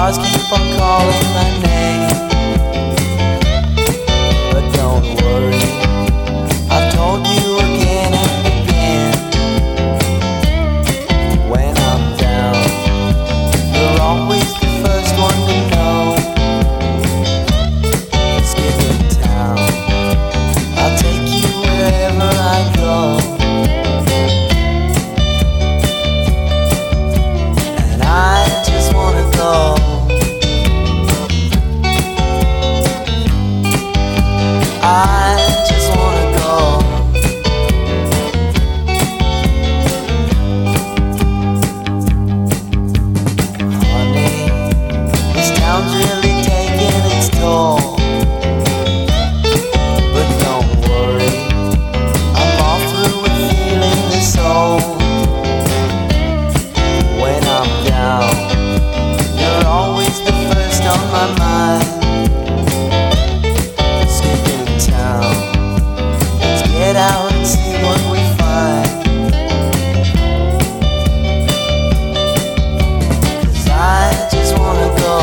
stars keep on calling my name. But don't worry, I've told you again and again. When I'm down, you're always the first one to know. Skipping town, I'll take you wherever I go. And I just wanna go. I just wanna go. Honey, this town's really taking its toll. But don't worry, I'm all through with feeling this old. When I'm down, you're always the first on my mind. Skipping town, let's get out and see what we find. 'Cause I just wanna go.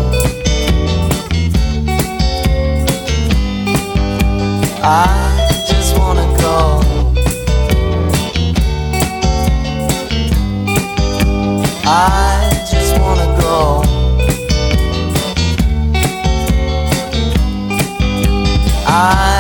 I just wanna go. I just wanna go. I